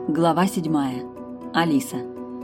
Глава 7. Алиса.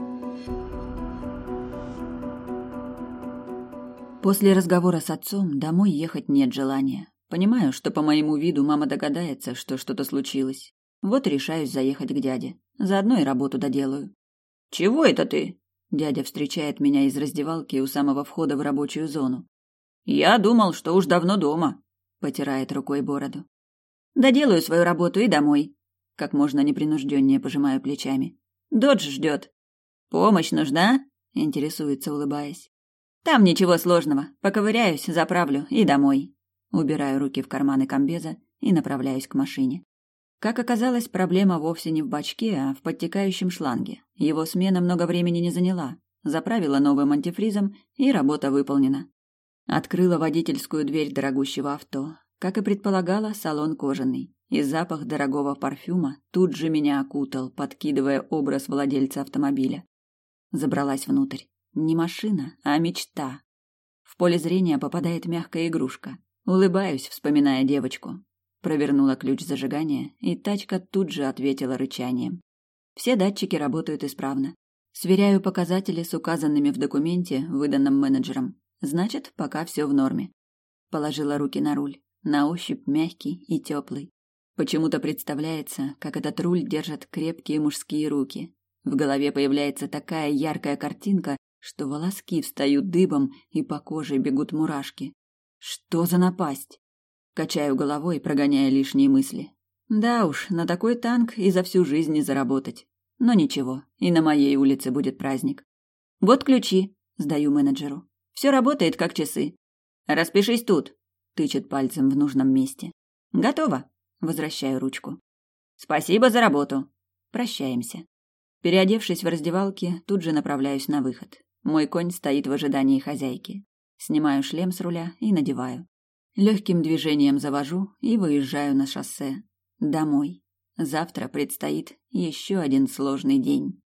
После разговора с отцом домой ехать нет желания. Понимаю, что по моему виду мама догадается, что что-то случилось. Вот решаюсь заехать к дяде. Заодно и работу доделаю. «Чего это ты?» Дядя встречает меня из раздевалки у самого входа в рабочую зону. «Я думал, что уж давно дома», — потирает рукой бороду. «Доделаю свою работу и домой». Как можно непринужденнее пожимаю плечами. «Додж ждет». «Помощь нужна?» — интересуется, улыбаясь. «Там ничего сложного. Поковыряюсь, заправлю и домой». Убираю руки в карманы комбеза и направляюсь к машине. Как оказалось, проблема вовсе не в бачке, а в подтекающем шланге. Его смена много времени не заняла. Заправила новым антифризом, и работа выполнена. Открыла водительскую дверь дорогущего авто. Как и предполагала, салон кожаный. И запах дорогого парфюма тут же меня окутал, подкидывая образ владельца автомобиля. Забралась внутрь. Не машина, а мечта. В поле зрения попадает мягкая игрушка. Улыбаюсь, вспоминая девочку. Провернула ключ зажигания, и тачка тут же ответила рычанием. Все датчики работают исправно. Сверяю показатели с указанными в документе, выданном менеджером. Значит, пока все в норме. Положила руки на руль. На ощупь мягкий и теплый. Почему-то представляется, как этот руль держат крепкие мужские руки. В голове появляется такая яркая картинка, что волоски встают дыбом и по коже бегут мурашки. Что за напасть? Качаю головой, прогоняя лишние мысли. Да уж, на такой танк и за всю жизнь не заработать. Но ничего, и на моей улице будет праздник. Вот ключи, сдаю менеджеру. Все работает как часы. Распишись тут, тычет пальцем в нужном месте. Готово. Возвращаю ручку. Спасибо за работу. Прощаемся. Переодевшись в раздевалке, тут же направляюсь на выход. Мой конь стоит в ожидании хозяйки. Снимаю шлем с руля и надеваю. Легким движением завожу и выезжаю на шоссе. Домой. Завтра предстоит еще один сложный день.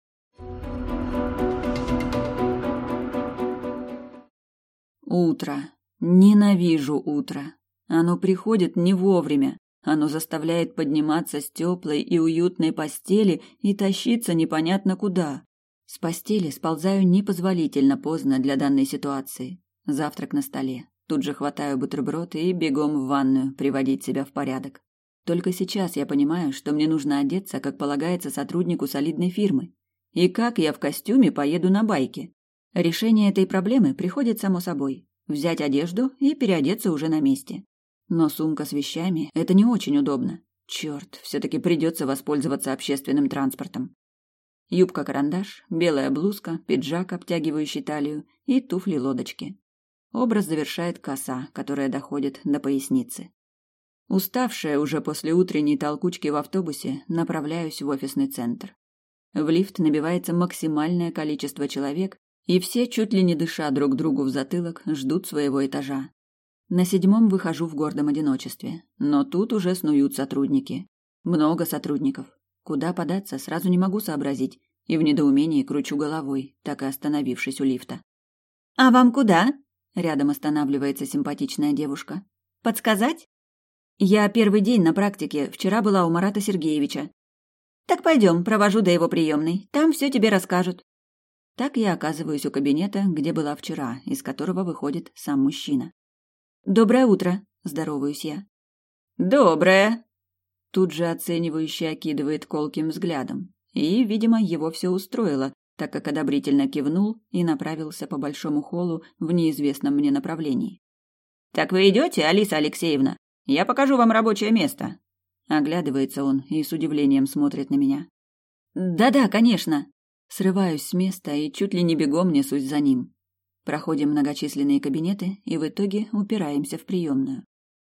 Утро. Ненавижу утро. Оно приходит не вовремя. Оно заставляет подниматься с теплой и уютной постели и тащиться непонятно куда. С постели сползаю непозволительно поздно для данной ситуации. Завтрак на столе. Тут же хватаю бутерброд и бегом в ванную приводить себя в порядок. Только сейчас я понимаю, что мне нужно одеться, как полагается сотруднику солидной фирмы. И как я в костюме поеду на байке? Решение этой проблемы приходит само собой. Взять одежду и переодеться уже на месте. Но сумка с вещами – это не очень удобно. Черт, все-таки придется воспользоваться общественным транспортом. Юбка-карандаш, белая блузка, пиджак, обтягивающий талию, и туфли-лодочки. Образ завершает коса, которая доходит до поясницы. Уставшая уже после утренней толкучки в автобусе, направляюсь в офисный центр. В лифт набивается максимальное количество человек, и все, чуть ли не дыша друг другу в затылок, ждут своего этажа. На 7-м выхожу в гордом одиночестве, но тут уже снуют сотрудники. Много сотрудников. Куда податься, сразу не могу сообразить, и в недоумении кручу головой, так и остановившись у лифта. «А вам куда?» — рядом останавливается симпатичная девушка. «Подсказать?» «Я первый день на практике, вчера была у Марата Сергеевича». «Так пойдем, провожу до его приемной, там все тебе расскажут». Так я оказываюсь у кабинета, где была вчера, из которого выходит сам мужчина. «Доброе утро», – здороваюсь я. «Доброе», – тут же оценивающе окидывает колким взглядом. И, видимо, его все устроило, так как одобрительно кивнул и направился по большому холлу в неизвестном мне направлении. «Так вы идете, Алиса Алексеевна? Я покажу вам рабочее место». Оглядывается он и с удивлением смотрит на меня. «Да-да, конечно». Срываюсь с места и чуть ли не бегом несусь за ним. Проходим многочисленные кабинеты и в итоге упираемся в приемную.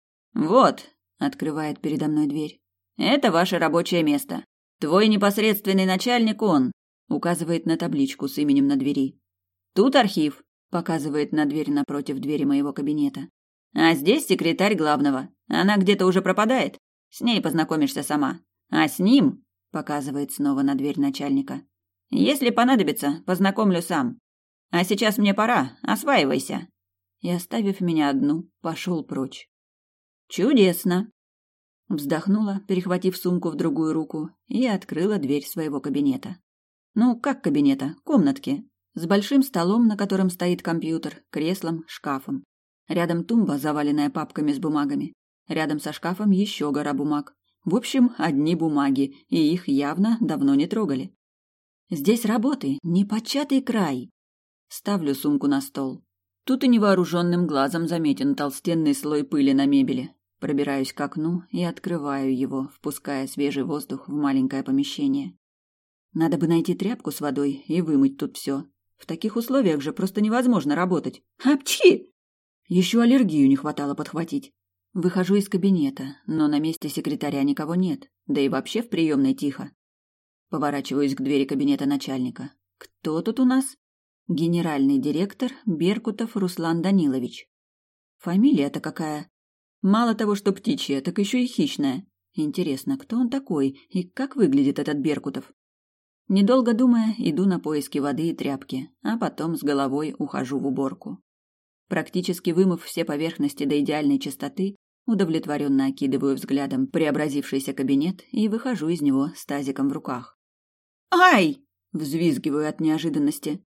«Вот», — открывает передо мной дверь, — «это ваше рабочее место. Твой непосредственный начальник он», — указывает на табличку с именем на двери. «Тут архив», — показывает на дверь напротив двери моего кабинета. «А здесь секретарь главного. Она где-то уже пропадает. С ней познакомишься сама. А с ним», — показывает снова на дверь начальника, — «если понадобится, познакомлю сам. А сейчас мне пора, осваивайся». И, оставив меня одну, пошел прочь. Чудесно. Вздохнула, перехватив сумку в другую руку, и открыла дверь своего кабинета. Ну, как кабинета? Комнатки. С большим столом, на котором стоит компьютер, креслом, шкафом. Рядом тумба, заваленная папками с бумагами. Рядом со шкафом еще гора бумаг. В общем, одни бумаги, и их явно давно не трогали. Здесь работы непочатый край. Ставлю сумку на стол. Тут и невооруженным глазом заметен толстенный слой пыли на мебели. Пробираюсь к окну и открываю его, впуская свежий воздух в маленькое помещение. Надо бы найти тряпку с водой и вымыть тут все. В таких условиях же просто невозможно работать. Апчхи! Еще аллергию не хватало подхватить. Выхожу из кабинета, но на месте секретаря никого нет, да и вообще в приемной тихо. Поворачиваюсь к двери кабинета начальника. Кто тут у нас? Генеральный директор Беркутов Руслан Данилович. Фамилия-то какая? Мало того, что птичья, так еще и хищная. Интересно, кто он такой и как выглядит этот Беркутов? Недолго думая, иду на поиски воды и тряпки, а потом с головой ухожу в уборку. Практически вымыв все поверхности до идеальной чистоты, удовлетворенно окидываю взглядом преобразившийся кабинет и выхожу из него с тазиком в руках. «Ай!» – взвизгиваю от неожиданности.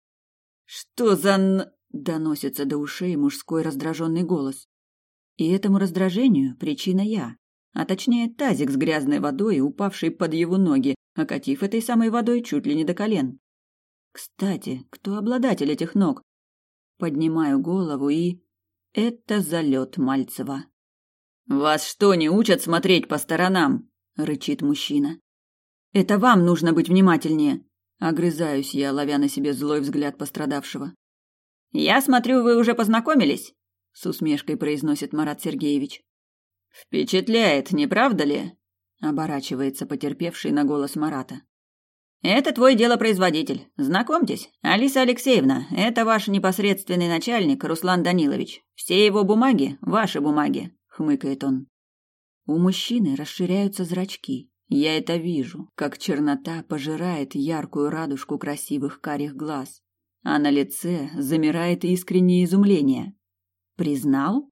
«Что за...» – доносится до ушей мужской раздраженный голос. И этому раздражению причина я, а точнее тазик с грязной водой, упавший под его ноги, окатив этой самой водой чуть ли не до колен. Кстати, кто обладатель этих ног? Поднимаю голову и... Это залет Мальцева. «Вас что, не учат смотреть по сторонам?» — рычит мужчина. «Это вам нужно быть внимательнее!» — огрызаюсь я, ловя на себе злой взгляд пострадавшего. «Я смотрю, вы уже познакомились?» — с усмешкой произносит Марат Сергеевич. «Впечатляет, не правда ли?» — оборачивается потерпевший на голос Марата. «Это твой делопроизводитель. Знакомьтесь, Алиса Алексеевна, это ваш непосредственный начальник Руслан Данилович. Все его бумаги – ваши бумаги», – хмыкает он. У мужчины расширяются зрачки. Я это вижу, как чернота пожирает яркую радужку красивых карих глаз, а на лице замирает искреннее изумление. «Признал?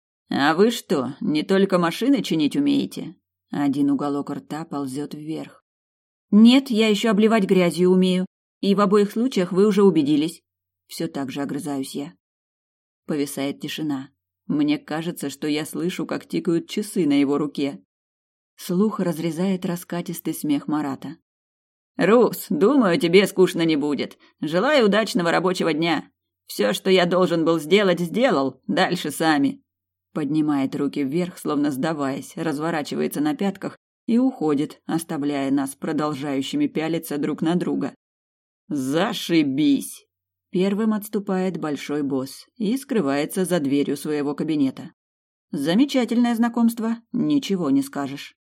А вы что, не только машины чинить умеете?» Один уголок рта ползет вверх. «Нет, я еще обливать грязью умею, и в обоих случаях вы уже убедились». Все так же огрызаюсь я. Повисает тишина. Мне кажется, что я слышу, как тикают часы на его руке. Слух разрезает раскатистый смех Марата. «Рус, думаю, тебе скучно не будет. Желаю удачного рабочего дня. Все, что я должен был сделать, сделал. Дальше сами». Поднимает руки вверх, словно сдаваясь, разворачивается на пятках и уходит, оставляя нас продолжающими пялиться друг на друга. «Зашибись!» Первым отступает большой босс и скрывается за дверью своего кабинета. Замечательное знакомство, ничего не скажешь.